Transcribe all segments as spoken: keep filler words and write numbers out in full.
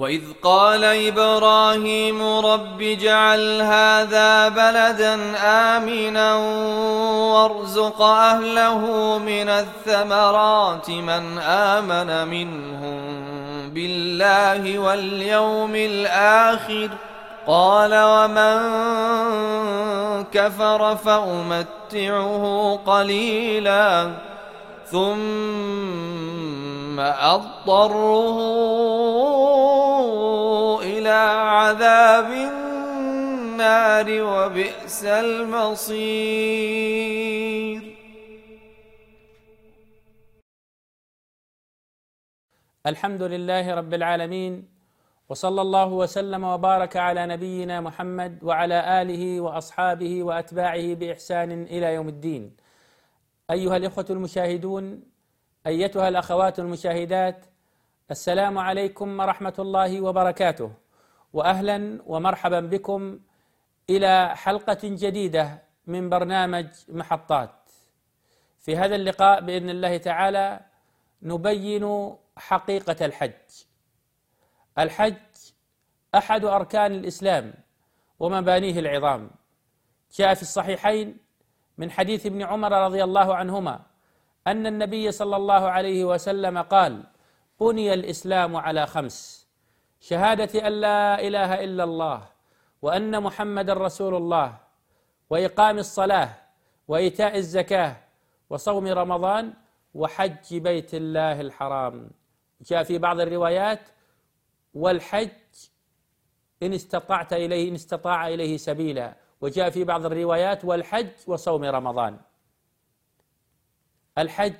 وإذ قال إبراهيم رب اجعل هذا بلدا آمنا وارزق أهله من الثمرات من آمن منهم بالله واليوم الآخر قال ومن كفر فأمتعه قليلا ثم أضطره إلى عذاب النار وبئس المصير. الحمد لله رب العالمين، وصلى الله وسلم وبارك على نبينا محمد وعلى آله وأصحابه وأتباعه بإحسان إلى يوم الدين. أيها الإخوة المشاهدون، أيتها الأخوات المشاهدات، السلام عليكم ورحمة الله وبركاته، وأهلا ومرحبا بكم إلى حلقة جديدة من برنامج محطات. في هذا اللقاء بإذن الله تعالى نبين حقيقة الحج. الحج أحد أركان الإسلام ومبانيه العظام. جاء في الصحيحين من حديث ابن عمر رضي الله عنهما أن النبي صلى الله عليه وسلم قال: بني الإسلام على خمس: شهادة أن لا إله إلا الله وأن محمد رسول الله، وإقام الصلاة، وإيتاء الزكاة، وصوم رمضان، وحج بيت الله الحرام. جاء في بعض الروايات: والحج إن استطعت إليه إن استطاع إليه سبيلا. وجاء في بعض الروايات: والحج وصوم رمضان. الحج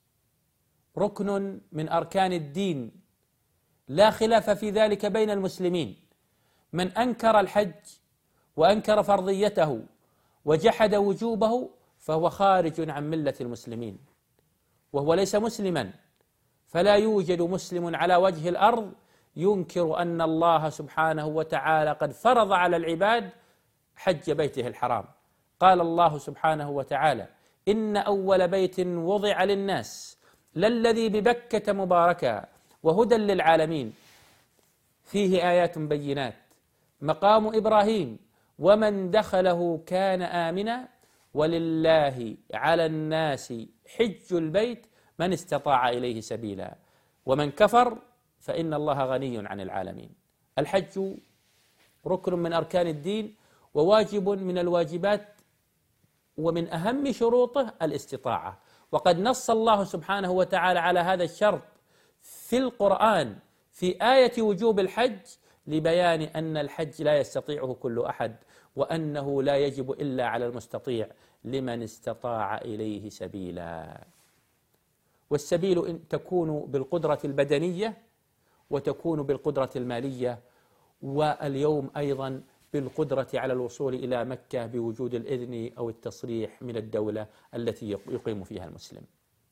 ركن من أركان الدين لا خلاف في ذلك بين المسلمين. من أنكر الحج وأنكر فرضيته وجحد وجوبه فهو خارج عن ملة المسلمين، وهو ليس مسلما. فلا يوجد مسلم على وجه الأرض ينكر أن الله سبحانه وتعالى قد فرض على العباد حج بيته الحرام. قال الله سبحانه وتعالى: إن أول بيت وضع للناس للذي ببكة مباركا وهدى للعالمين فيه آيات بينات مقام إبراهيم ومن دخله كان آمنا ولله على الناس حج البيت من استطاع إليه سبيلا ومن كفر فإن الله غني عن العالمين. الحج ركن من أركان الدين وواجب من الواجبات، ومن أهم شروطه الاستطاعة. وقد نص الله سبحانه وتعالى على هذا الشرط في القرآن في آية وجوب الحج لبيان أن الحج لا يستطيعه كل أحد، وأنه لا يجب إلا على المستطيع لمن استطاع إليه سبيلا. والسبيل تكون بالقدرة البدنية وتكون بالقدرة المالية، واليوم أيضا بالقدرة على الوصول إلى مكة بوجود الإذن أو التصريح من الدولة التي يقيم فيها المسلم.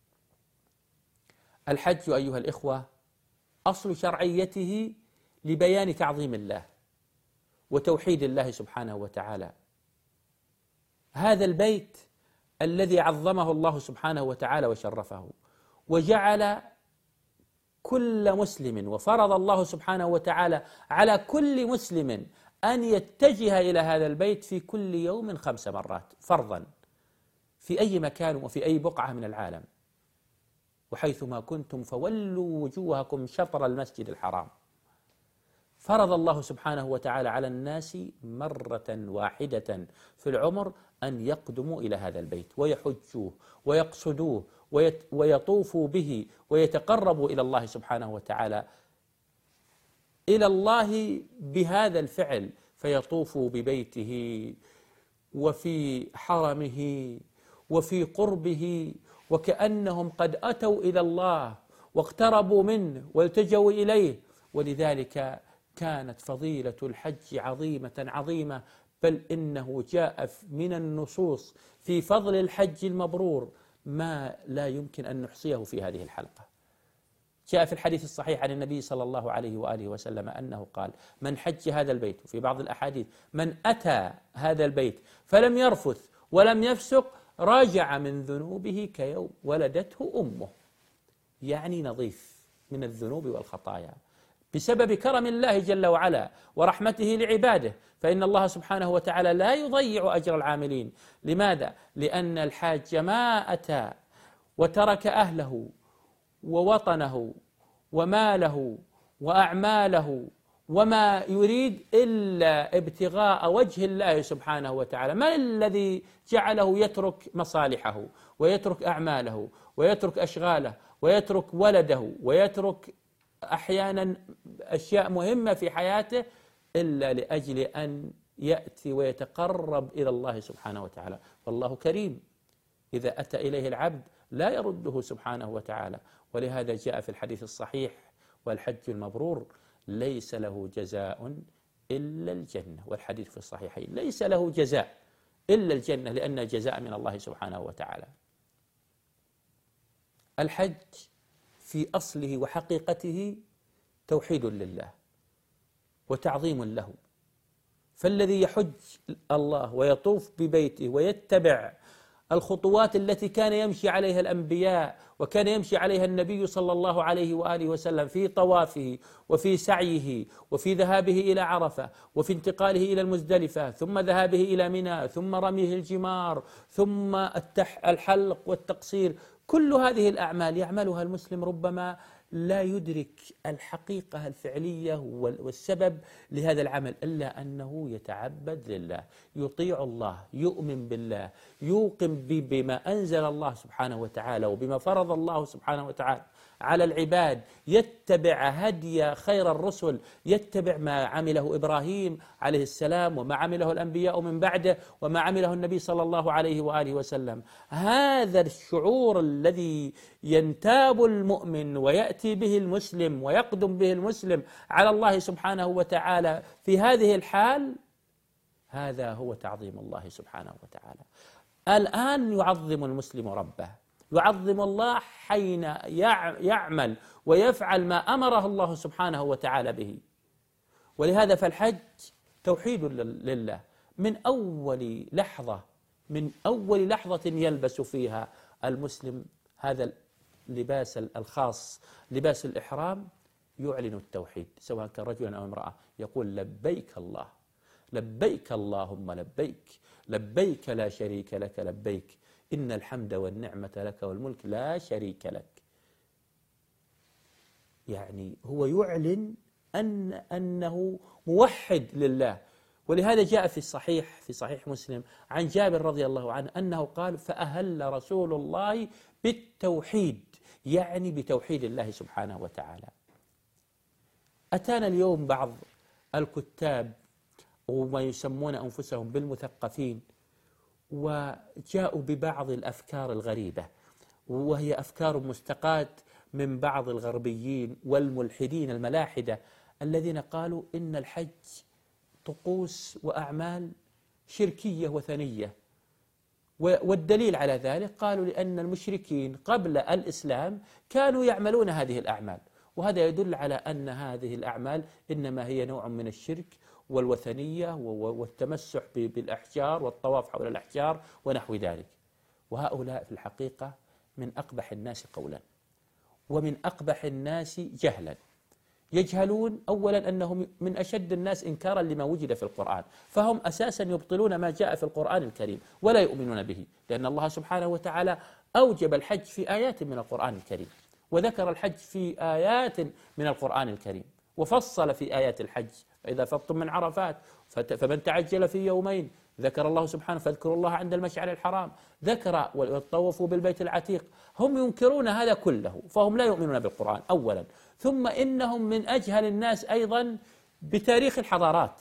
الحج أيها الإخوة أصل شرعيته لبيان تعظيم الله وتوحيد الله سبحانه وتعالى. هذا البيت الذي عظمه الله سبحانه وتعالى وشرفه، وجعل كل مسلم، وفرض الله سبحانه وتعالى على كل مسلم أن يتجه إلى هذا البيت في كل يوم خمس مرات فرضا في أي مكان وفي أي بقعة من العالم. وحيثما كنتم فولوا وجوهكم شطر المسجد الحرام. فرض الله سبحانه وتعالى على الناس مرة واحدة في العمر أن يقدموا إلى هذا البيت ويحجوه ويقصدوه ويطوفوا به ويتقربوا إلى الله سبحانه وتعالى إلى الله بهذا الفعل، فيطوفوا ببيته وفي حرمه وفي قربه وكأنهم قد أتوا إلى الله واقتربوا منه والتجوا إليه. ولذلك كانت فضيلة الحج عظيمة عظيمة، بل إنه جاء من النصوص في فضل الحج المبرور ما لا يمكن أن نحصيه في هذه الحلقة. جاء في الحديث الصحيح عن النبي صلى الله عليه وآله وسلم أنه قال: من حج هذا البيت، وفي بعض الأحاديث من أتى هذا البيت فلم يرفث ولم يفسق راجع من ذنوبه كيوم ولدته أمه. يعني نظيف من الذنوب والخطايا. بسبب كرم الله جل وعلا ورحمته لعباده، فإن الله سبحانه وتعالى لا يضيع أجر العاملين. لماذا؟ لأن الحاج ما أتى وترك أهله ووطنه وماله وأعماله وما يريد إلا ابتغاء وجه الله سبحانه وتعالى. ما الذي جعله يترك مصالحه ويترك أعماله ويترك أشغاله ويترك ولده ويترك أحيانا أشياء مهمة في حياته إلا لأجل أن يأتي ويتقرب إلى الله سبحانه وتعالى؟ والله كريم، إذا أتى إليه العبد لا يرده سبحانه وتعالى. ولهذا جاء في الحديث الصحيح: والحج المبرور ليس له جزاء إلا الجنة. والحديث في الصحيحين: ليس له جزاء إلا الجنة، لأن الجزاء من الله سبحانه وتعالى. الحج في أصله وحقيقته توحيد لله وتعظيم له، فالذي يحج الله ويطوف ببيته ويتبع الخطوات التي كان يمشي عليها الأنبياء وكان يمشي عليها النبي صلى الله عليه وآله وسلم في طوافه وفي سعيه وفي ذهابه إلى عرفة وفي انتقاله إلى المزدلفة ثم ذهابه إلى منى ثم رميه الجمار ثم الحلق والتقصير، كل هذه الأعمال يعملها المسلم ربما لا يدرك الحقيقة الفعلية والسبب لهذا العمل، إلا أنه يتعبد لله، يطيع الله، يؤمن بالله، يوقن بما أنزل الله سبحانه وتعالى وبما فرض الله سبحانه وتعالى على العباد، يتبع هدي خير الرسل، يتبع ما عمله إبراهيم عليه السلام وما عمله الأنبياء من بعده وما عمله النبي صلى الله عليه وآله وسلم. هذا الشعور الذي ينتاب المؤمن ويأتي به المسلم ويقدم به المسلم على الله سبحانه وتعالى في هذه الحال، هذا هو تعظيم الله سبحانه وتعالى. الآن يعظم المسلم ربه، يعظم الله حين يعمل ويفعل ما أمره الله سبحانه وتعالى به. ولهذا فالحج توحيد لله من أول لحظة، من أول لحظة يلبس فيها المسلم هذا اللباس الخاص لباس الإحرام، يعلن التوحيد، سواء كان رجلا أو امرأة، يقول: لبيك الله، لبيك اللهم لبيك، لبيك لا شريك لك لبيك، إن الحمد والنعمة لك والملك لا شريك لك. يعني هو يعلن أن أنه موحد لله. ولهذا جاء في الصحيح في صحيح مسلم عن جابر رضي الله عنه أنه قال: فأهل رسول الله بالتوحيد، يعني بتوحيد الله سبحانه وتعالى. أتانا اليوم بعض الكتاب وما يسمون أنفسهم بالمثقفين، وجاءوا ببعض الأفكار الغريبة، وهي أفكار مستقاة من بعض الغربيين والملحدين الملاحدة الذين قالوا إن الحج طقوس وأعمال شركية وثنية. والدليل على ذلك قالوا لأن المشركين قبل الإسلام كانوا يعملون هذه الأعمال، وهذا يدل على أن هذه الأعمال إنما هي نوع من الشرك والوثنية والتمسح بالأحجار والطواف حول الأحجار ونحو ذلك. وهؤلاء في الحقيقة من أقبح الناس قولا ومن أقبح الناس جهلا. يجهلون أولا أنهم من أشد الناس إنكارا لما وجد في القرآن، فهم أساسا يبطلون ما جاء في القرآن الكريم ولا يؤمنون به، لأن الله سبحانه وتعالى أوجب الحج في آيات من القرآن الكريم، وذكر الحج في آيات من القرآن الكريم، وفصل في آيات الحج: فإذا فضتم من عرفات فمن تعجل في يومين، ذكر الله سبحانه: فاذكروا الله عند المشعر الحرام، ذكر وطوفوا بالبيت العتيق. هم ينكرون هذا كله، فهم لا يؤمنون بالقرآن أولا، ثم إنهم من أجهل الناس أيضا بتاريخ الحضارات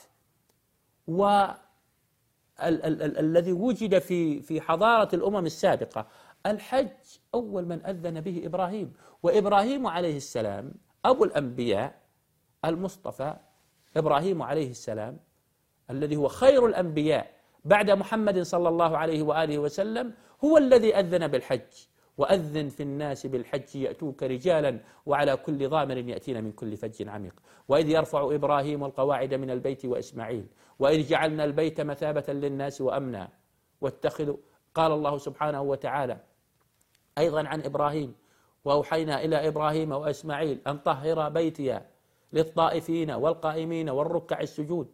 والذي وجد في في حضارة الأمم السابقة. الحج أول من أذن به إبراهيم، وإبراهيم عليه السلام أبو الأنبياء المصطفى إبراهيم عليه السلام الذي هو خير الأنبياء بعد محمد صلى الله عليه وآله وسلم، هو الذي أذن بالحج: وأذن في الناس بالحج يأتوك رجالا وعلى كل ضامر يأتين من كل فج عميق، وإذ يرفع إبراهيم القواعد من البيت وإسماعيل، وإذ جعلنا البيت مثابة للناس وأمنا واتخذوا. قال الله سبحانه وتعالى أيضا عن إبراهيم: وأوحينا إلى إبراهيم وإسماعيل أن طهر بيتي للطائفين والقائمين والركع السجود.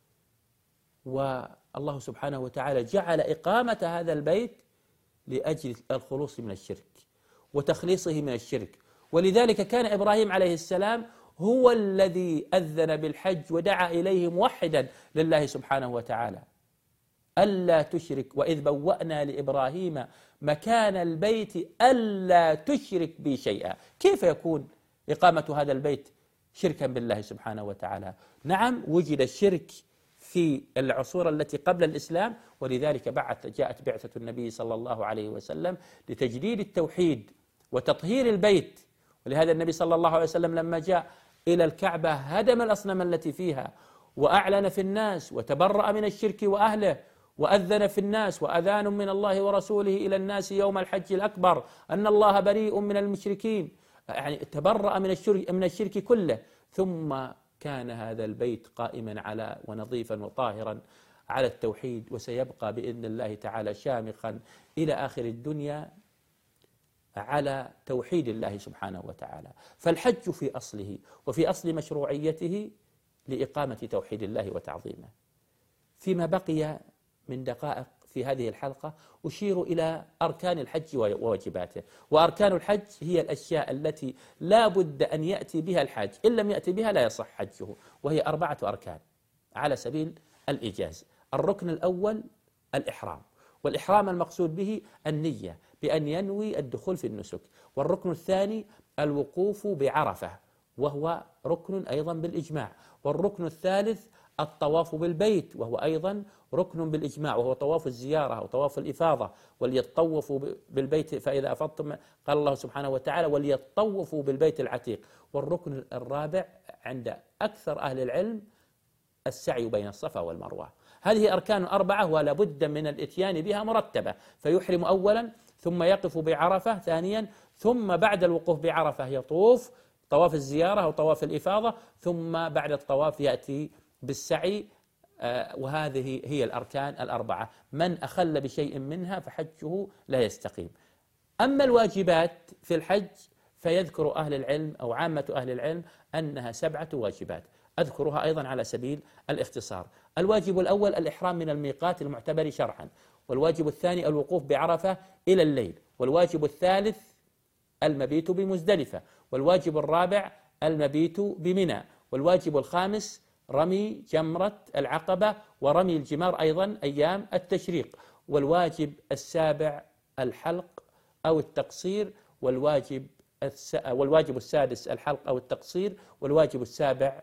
والله سبحانه وتعالى جعل إقامة هذا البيت لأجل الخلوص من الشرك وتخليصه من الشرك. ولذلك كان إبراهيم عليه السلام هو الذي أذن بالحج ودعا إليه موحدا لله سبحانه وتعالى ألا تشرك، وإذ بوأنا لإبراهيم مكان البيت ألا تشرك بي شيئا. كيف يكون إقامة هذا البيت شركا بالله سبحانه وتعالى؟ نعم، وجد الشرك في العصور التي قبل الإسلام، ولذلك بعث جاءت بعثة النبي صلى الله عليه وسلم لتجديد التوحيد وتطهير البيت. ولهذا النبي صلى الله عليه وسلم لما جاء إلى الكعبة هدم الأصنام التي فيها وأعلن في الناس وتبرأ من الشرك وأهله، وأذن في الناس وأذان من الله ورسوله إلى الناس يوم الحج الأكبر أن الله بريء من المشركين، يعني تبرأ من الشرك من الشرك كله. ثم كان هذا البيت قائما على ونظيفا وطاهرا على التوحيد، وسيبقى بإذن الله تعالى شامخا إلى آخر الدنيا على توحيد الله سبحانه وتعالى. فالحج في أصله وفي أصل مشروعيته لإقامة توحيد الله وتعظيمه. فيما بقي من دقائق في هذه الحلقة أشير إلى أركان الحج وواجباته. وأركان الحج هي الأشياء التي لا بد أن يأتي بها الحاج، إن لم يأتي بها لا يصح حجه، وهي أربعة أركان على سبيل الإيجاز. الركن الأول الإحرام، والإحرام المقصود به النية بأن ينوي الدخول في النسك. والركن الثاني الوقوف بعرفة، وهو ركن أيضا بالإجماع. والركن الثالث الطواف بالبيت، وهو أيضا ركن بالإجماع، وهو طواف الزيارة أو طواف الإفاضة. وليطوفوا بالبيت فإذا أفضتم، قال الله سبحانه وتعالى وليطوفوا بالبيت العتيق. والركن الرابع عند أكثر أهل العلم السعي بين الصفا والمروة. هذه أركان أربعة ولا بد من الإتيان بها مرتبة، فيحرم أولا، ثم يقف بعرفة ثانيا، ثم بعد الوقوف بعرفة يطوف طواف الزيارة أو طواف الإفاضة، ثم بعد الطواف يأتي بالسعي. وهذه هي الأركان الأربعة، من أخل بشيء منها فحجه لا يستقيم. أما الواجبات في الحج فيذكر أهل العلم أو عامة أهل العلم أنها سبعة واجبات، أذكرها أيضا على سبيل الاختصار. الواجب الأول الإحرام من الميقات المعتبر شرعا، والواجب الثاني الوقوف بعرفة إلى الليل، والواجب الثالث المبيت بمزدلفة، والواجب الرابع المبيت بمنى، والواجب الخامس رمي جمرة العقبة ورمي الجمار أيضا أيام التشريق، والواجب السابع الحلق أو التقصير، والواجب الس... والواجب السادس الحلق أو التقصير، والواجب السابع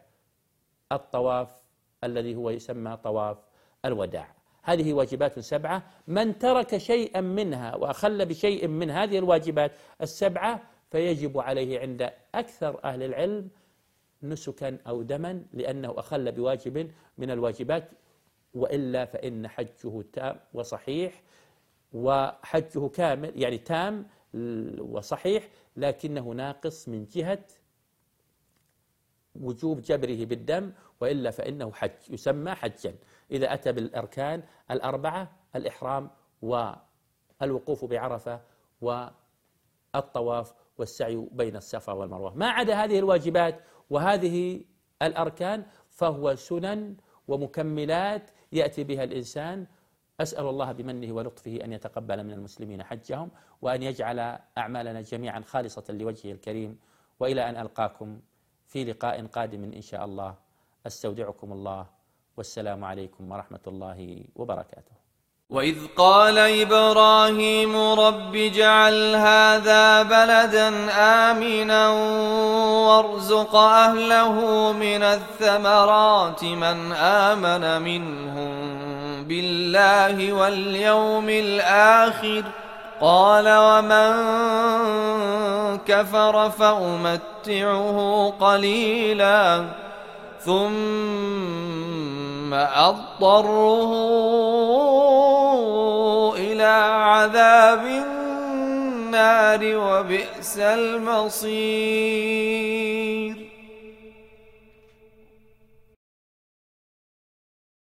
الطواف الذي هو يسمى طواف الوداع. هذه واجبات سبعة، من ترك شيئا منها وأخل بشيء من هذه الواجبات السبعة فيجب عليه عند أكثر أهل العلم نسكا أو دما، لأنه أخل بواجب من الواجبات، وإلا فإن حجه تام وصحيح، وحجه كامل يعني تام وصحيح، لكنه ناقص من جهة وجوب جبره بالدم، وإلا فإنه حج يسمى حجا إذا أتى بالأركان الأربعة: الإحرام والوقوف بعرفة والطواف والسعي بين الصفا والمروة. ما عدا هذه الواجبات وهذه الأركان فهو سنن ومكملات يأتي بها الإنسان. أسأل الله بمنه ولطفه أن يتقبل من المسلمين حجهم، وأن يجعل أعمالنا جميعا خالصة لوجهه الكريم. وإلى أن ألقاكم في لقاء قادم إن شاء الله، أستودعكم الله، والسلام عليكم ورحمة الله وبركاته. وإذ قال إبراهيم رب اجعل هذا بلدا آمنا وارزق أهله من الثمرات من آمن منهم بالله واليوم الآخر قال ومن كفر فأمتعه قليلا ثم أضطره إلى عذاب النار وبئس المصير.